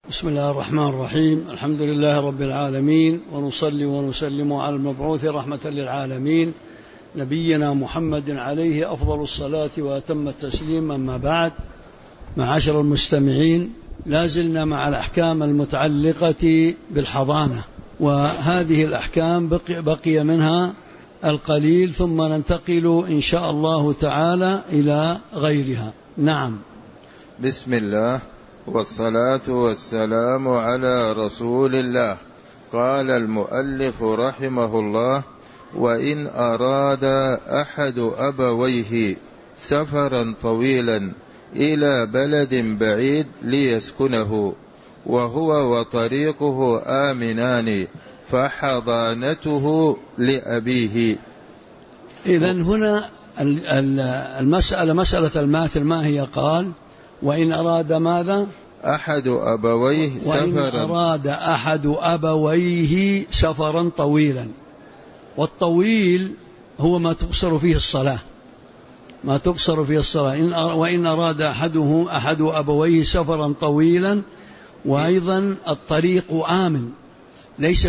بسم الله الرحمن الرحيم. الحمد لله رب العالمين، ونصلي ونسلم على المبعوث رحمة للعالمين نبينا محمد عليه أفضل الصلاة وأتم التسليم. أما بعد، معاشر المستمعين، لازلنا مع الأحكام المتعلقة بالحضانة، وهذه الأحكام بقي منها القليل، ثم ننتقل إن شاء الله تعالى إلى غيرها. نعم. بسم الله والصلاة والسلام على رسول الله. قال المؤلف رحمه الله: وإن أراد أحد أبويه سفرا طويلا إلى بلد بعيد ليسكنه وهو وطريقه آمنان فحضانته لأبيه. إذن هنا المسألة مسألة الماثل ما هي؟ قال: وإن أراد ماذا؟ أحد أبويه سفرا. وإن أراد أحد أبويه سفرا طويلا، والطويل هو ما تقصر فيه الصلاة، ما تقصر فيه الصلاة. وإن أراد أحد أبويه سفرا طويلا، وأيضا الطريق آمن، ليس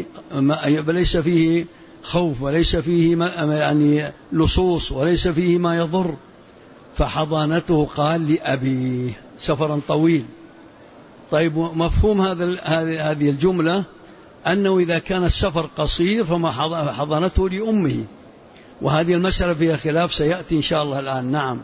فيه خوف، وليس فيه يعني لصوص، وليس فيه ما يضر، فحضانته قال لأبيه سفرا طويل. طيب، مفهوم هذه الجملة أنه إذا كان السفر قصير فما حضانته لأمه، وهذه المسألة فيها خلاف سيأتي إن شاء الله الآن. نعم.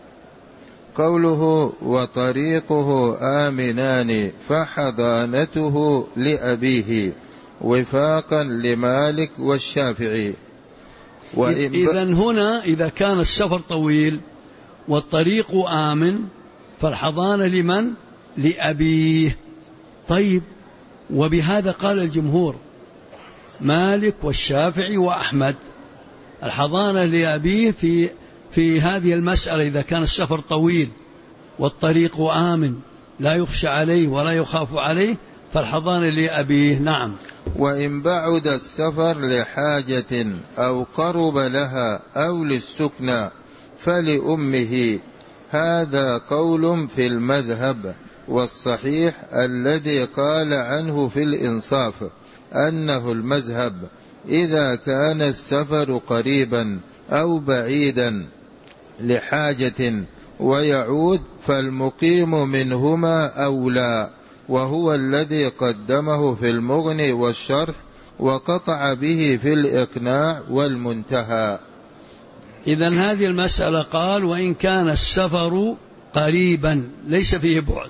قوله وطريقه آمنان فحضانته لأبيه وفاقا لمالك والشافعي. إذن هنا إذا كان السفر طويل والطريق آمن فالحضانة لمن؟ لأبيه. طيب، وبهذا قال الجمهور مالك والشافعي وأحمد، الحضانة لأبيه في هذه المسألة إذا كان السفر طويل والطريق آمن لا يخشى عليه ولا يخاف عليه، فالحضانة لأبيه. نعم. وإن بعد السفر لحاجة أو قرب لها أو للسكنى فلأمه. هذا قول في المذهب، والصحيح الذي قال عنه في الإنصاف أنه المذهب إذا كان السفر قريبا أو بعيدا لحاجة ويعود فالمقيم منهما أولى، وهو الذي قدمه في المغني والشرح وقطع به في الإقناع والمنتهى. إذن هذه المسألة قال: وإن كان السفر قريبا ليس فيه بعد،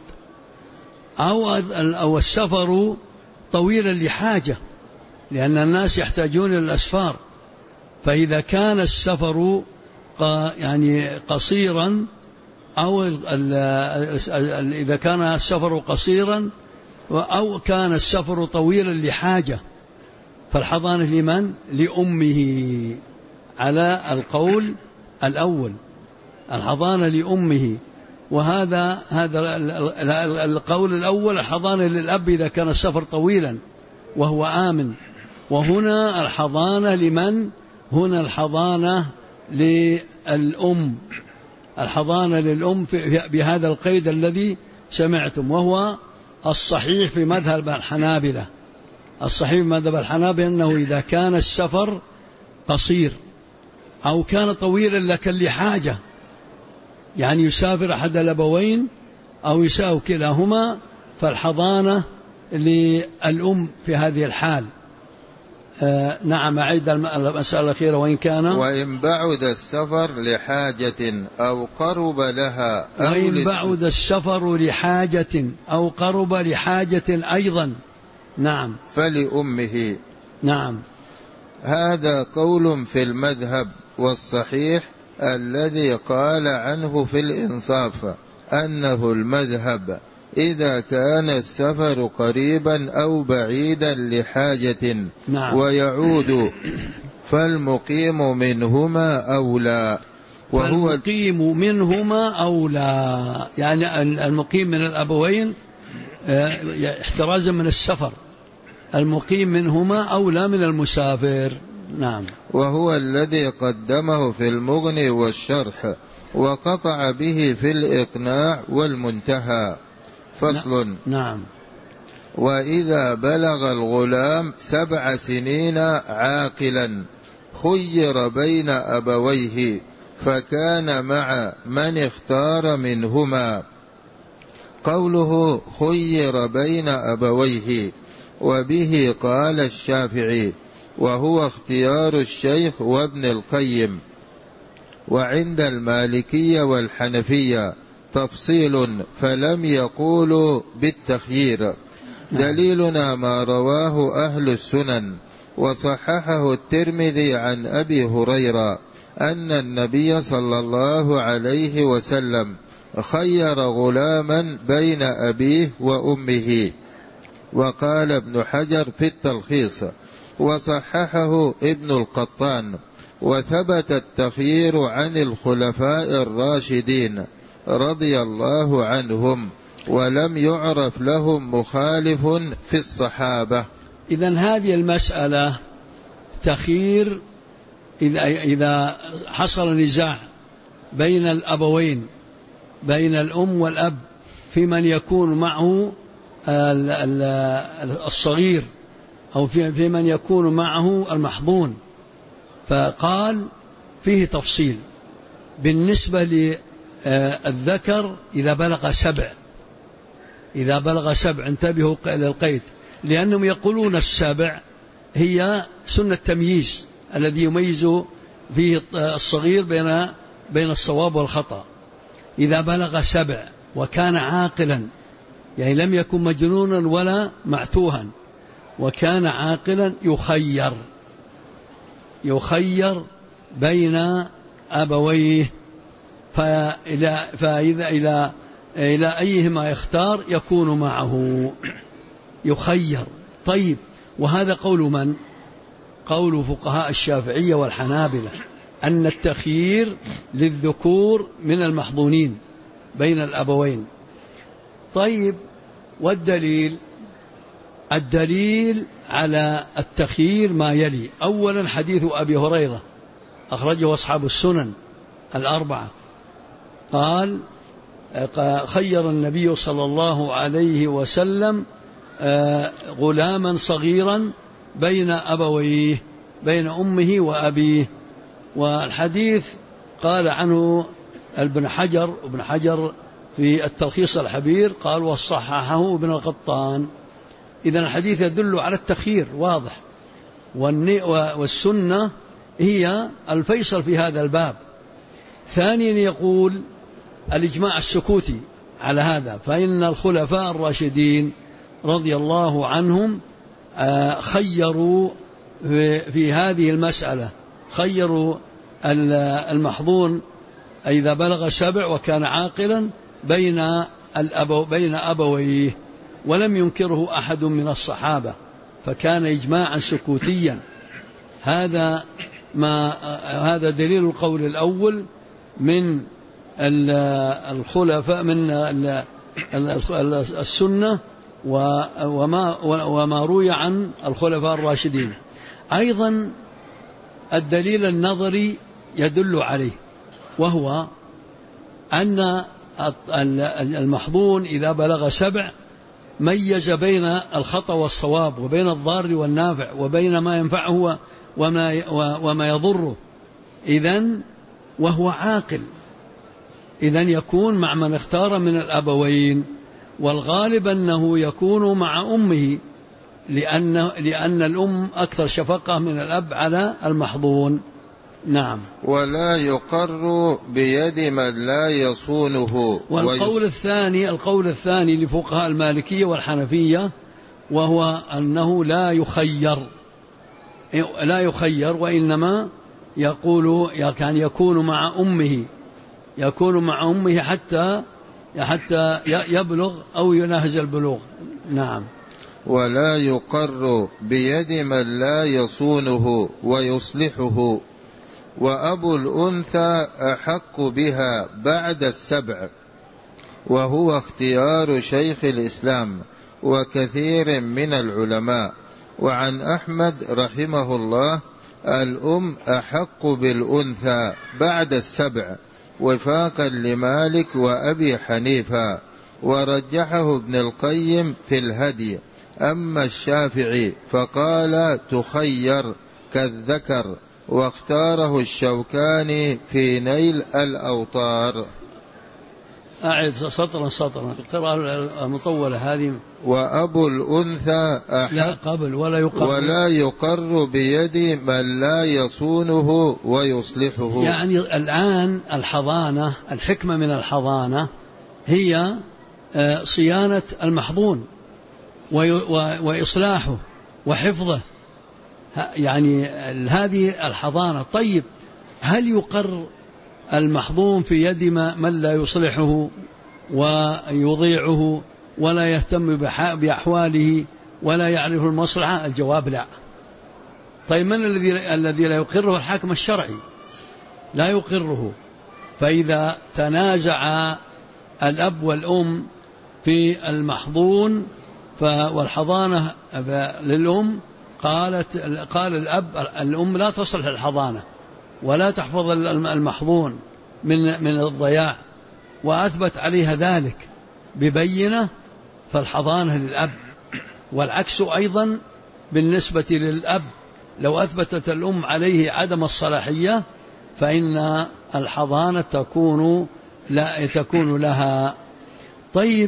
أو السفر طويلا لحاجة، لأن الناس يحتاجون إلى الأسفار، فإذا كان السفر يعني قصيرا، أو إذا كان السفر قصيرا أو كان السفر طويلا لحاجة، فالحضانة لمن؟ لأمه، على القول الأول، الحضانة لأمه. وهذا القول الأول، الحضانة للأب إذا كان السفر طويلا وهو آمن. وهنا الحضانة لمن؟ هنا الحضانة للأم، الحضانة للأم بهذا القيد الذي سمعتم، وهو الصحيح في مذهب الحنابلة. الصحيح في مذهب الحنابلة أنه إذا كان السفر قصير أو كان طويلا لكن لحاجة، يعني يسافر أحد الأبوين أو يسافر كلاهما، فالحضانة للأم في هذه الحال. نعم. أعيد المسألة الأخيرة: وإن بعد السفر لحاجة أو قرب لها وإن بعد السفر لحاجة أو قرب لحاجة أيضا. نعم. فلأمه. نعم. هذا قول في المذهب، والصحيح الذي قال عنه في الإنصاف أنه المذهب إذا كان السفر قريبا أو بعيدا لحاجة. نعم. ويعود فالمقيم منهما أولى، وهو المقيم منهما أولى، يعني المقيم من الأبوين احترازا من السفر، المقيم منهما أولى من المسافر. نعم. وهو الذي قدمه في المغني والشرح وقطع به في الإقناع والمنتهى. فصل. نعم. وإذا بلغ الغلام 7 سنين عاقلا خير بين أبويه فكان مع من اختار منهما. قوله خير بين أبويه وبه قال الشافعي، وهو اختيار الشيخ وابن القيم. وعند المالكية والحنفية تفصيل فلم يقولوا بالتخيير. دليلنا ما رواه أهل السنن وصححه الترمذي عن أبي هريرة أن النبي صلى الله عليه وسلم خير غلاما بين أبيه وأمه. وقال ابن حجر في التلخيص وصححه ابن القطان. وثبت التخيير عن الخلفاء الراشدين رضي الله عنهم ولم يعرف لهم مخالف في الصحابة. إذن هذه المسألة تخيير إذا حصل نزاع بين الأبوين، بين الأم والأب، في من يكون معه الصغير أو في من يكون معه المحضون، فقال فيه تفصيل بالنسبة للذكر إذا بلغ 7. إذا بلغ 7 انتبهوا إلى القيد، لأنهم يقولون 7 هي سنة تمييز الذي يميز فيه الصغير بين الصواب والخطأ. إذا بلغ 7 وكان عاقلا، يعني لم يكن مجنونا ولا معتوها، وكان عاقلا يخير بين أبويه، فإذا إلى أيهما يختار يكون معه، يخير. طيب، وهذا قول من؟ قول فقهاء الشافعية والحنابلة أن التخيير للذكور من المحضونين بين الأبوين. طيب، والدليل؟ الدليل على التخيير ما يلي. أولا حديث أبي هريرة أخرجه أصحاب السنن الأربعة، قال خير النبي صلى الله عليه وسلم غلاما صغيرا بين أبويه، بين أمه وأبيه. والحديث قال عنه ابن حجر في التلخيص الحبير قال وصححه ابن القطان. إذن الحديث يدل على التخيير واضح، والسنة هي الفيصل في هذا الباب. ثانيا يقول الإجماع السكوتي على هذا، فإن الخلفاء الراشدين رضي الله عنهم خيروا في هذه المسألة، خيروا المحظون إذا بلغ 7 وكان عاقلا بين أبويه، ولم ينكره أحد من الصحابة، فكان إجماعا سكوتيا. هذا دليل القول الأول من الخلفاء، من السنة وما روي عن الخلفاء الراشدين. أيضا الدليل النظري يدل عليه، وهو أن المحظون إذا بلغ 7 ميز بين الخطأ والصواب، وبين الضار والنافع، وبين ما ينفعه وما يضره. إذن وهو عاقل، إذن يكون مع من اختار من الأبوين، والغالب أنه يكون مع أمه، لأن الأم أكثر شفقة من الأب على المحظون. نعم. ولا يقر بيد من لا يصونه. القول الثاني لفقهاء المالكية والحنفية، وهو أنه لا يخير، وإنما كان يكون مع أمه حتى يبلغ أو يناهز البلوغ. نعم. ولا يقر بيد من لا يصونه ويصلحه. وأبو الأنثى أحق بها بعد 7، وهو اختيار شيخ الإسلام وكثير من العلماء. وعن أحمد رحمه الله الأم أحق بالأنثى بعد 7 وفاقا لمالك وأبي حنيفة، ورجحه ابن القيم في الهدي. أما الشافعي فقال تخير كالذكر، واختاره الشوكاني في نيل الأوطار. أعد سطرا القراءة المطولة هذه. وأبو الأنثى لا قبل ولا يقر بيد من لا يصونه ويصلحه. يعني الآن الحضانة، الحكمة من الحضانة هي صيانة المحضون وإصلاحه وحفظه، يعني هذه الحضانة. طيب هل يقر المحضون في يد من لا يصلحه ويضيعه ولا يهتم بأحواله ولا يعرف المصلحة؟ الجواب لا. طيب من الذي لا يقره؟ الحاكم الشرعي لا يقره. فإذا تنازع الأب والأم في المحضون والحضانة للأم، قال الأم لا تصلح الحضانة ولا تحفظ المحضون من الضياع، وأثبت عليها ذلك ببينة، فالحضانة للأب. والعكس أيضا بالنسبة للأب، لو أثبتت الأم عليه عدم الصلاحية فإن الحضانة تكون لها. طيب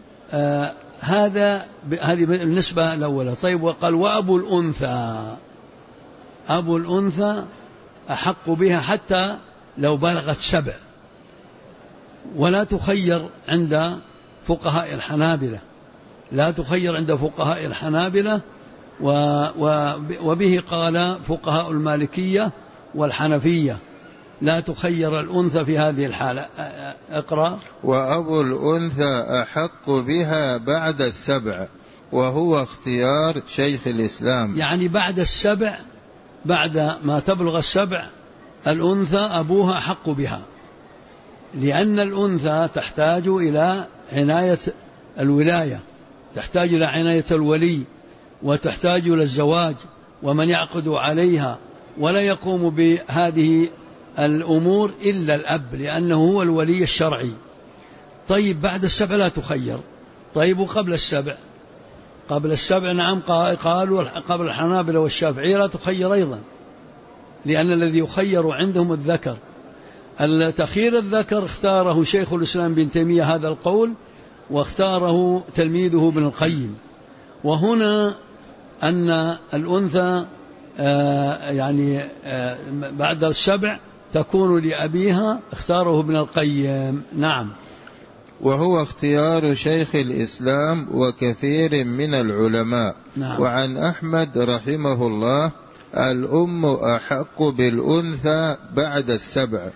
هذه بالنسبة الأولى. طيب وقال وأبو الأنثى، أبو الأنثى أحق بها حتى لو بلغت 7، ولا تخير عند فقهاء الحنابلة، لا تخير عند فقهاء الحنابلة، وبه قال فقهاء المالكية والحنفية، لا تخير الأنثى في هذه الحالة. اقرأ. وأبو الأنثى أحق بها بعد 7، وهو اختيار شيخ الإسلام. يعني بعد 7، بعد ما تبلغ 7 الأنثى أبوها أحق بها، لأن الأنثى تحتاج إلى عناية الولاية، تحتاج إلى عناية الولي، وتحتاج إلى الزواج ومن يعقد عليها، ولا يقوم بهذه الأمور إلا الأب لأنه هو الولي الشرعي. طيب بعد 7 لا تخير. طيب وقبل 7؟ قبل 7 نعم، قالوا قبل الحنابلة والشافعية لا تخير أيضا، لأن الذي يخير عندهم الذكر. التخيير الذكر اختاره شيخ الإسلام بن تيمية هذا القول، واختاره تلميذه ابن القيم. وهنا أن الأنثى بعد 7 تكون لأبيها، اختاره ابن القيم. نعم. وهو اختيار شيخ الإسلام وكثير من العلماء. نعم. وعن أحمد رحمه الله الأم أحق بالأنثى بعد 7.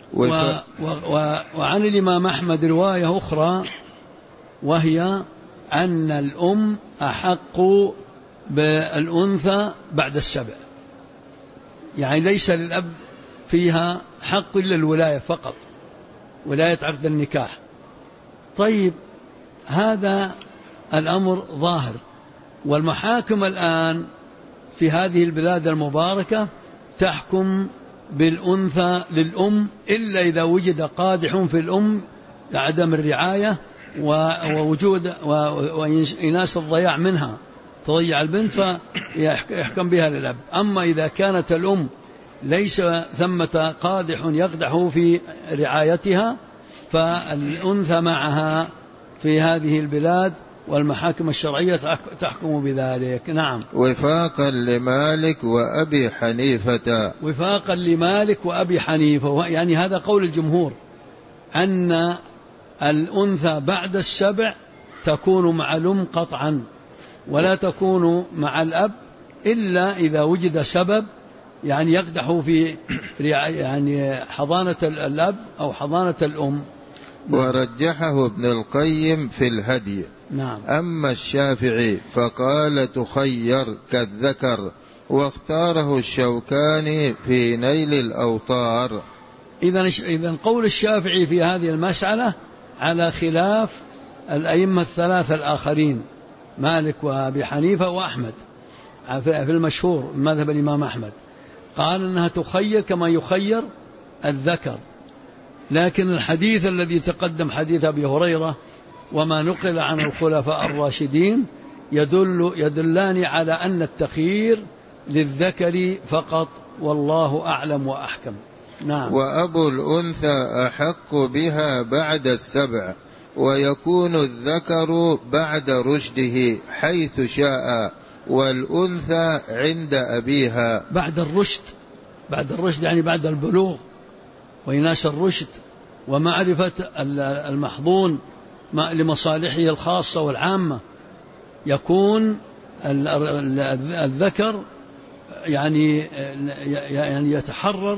وعن الإمام أحمد رواية أخرى، وهي أن الأم أحق بالأنثى بعد 7، يعني ليس للأب فيها حق إلا الولاية فقط، ولاية عقد النكاح. طيب هذا الأمر ظاهر، والمحاكم الآن في هذه البلاد المباركة تحكم بالأنثى للأم إلا إذا وجد قادح في الأم لعدم الرعاية ووجود وإناس الضياع منها، تضيع البنت فيحكم بها للأب. أما إذا كانت الأم ليس ثمة قادح يقدح في رعايتها فالأنثى معها في هذه البلاد، والمحاكم الشرعية تحكم بذلك. نعم. وفاقا لمالك وأبي حنيفة. وفاقا لمالك وأبي حنيفة، يعني هذا قول الجمهور أن الأنثى بعد 7 تكون مع الأم قطعا، ولا تكون مع الأب إلا إذا وجد سبب يعني يقدح في حضانة الأب أو حضانة الأم. ورجحه ابن القيم في الهدي. نعم. أما الشافعي فقال تخير كالذكر، واختاره الشوكاني في نيل الأوطار. إذن قول الشافعي في هذه المسألة على خلاف الأئمة الثلاثة الآخرين، مالك وأبي حنيفة وأحمد، في المشهور مذهب الإمام أحمد، قال أنها تخير كما يخير الذكر. لكن الحديث الذي تقدم حديث أبي هريرة وما نقل عن الخلفاء الراشدين يدلان على أن التخيير للذكر فقط، والله أعلم وأحكم. نعم. وأبو الأنثى أحق بها بعد السبع، ويكون الذكر بعد رشده حيث شاء، والأنثى عند أبيها. بعد الرشد يعني بعد البلوغ وإناش الرشد ومعرفة المحظون لمصالحه الخاصة والعامة، يكون الذكر يعني يتحرر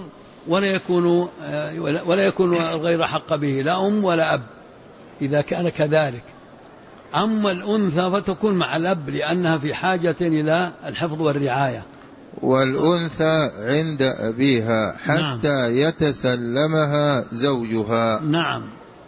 ولا يكون غير حق به لا أم ولا أب إذا كان كذلك. أما الأنثى فتكون مع الأب لأنها في حاجة إلى الحفظ والرعاية. والأنثى عند أبيها حتى نعم. يتسلمها زوجها. نعم.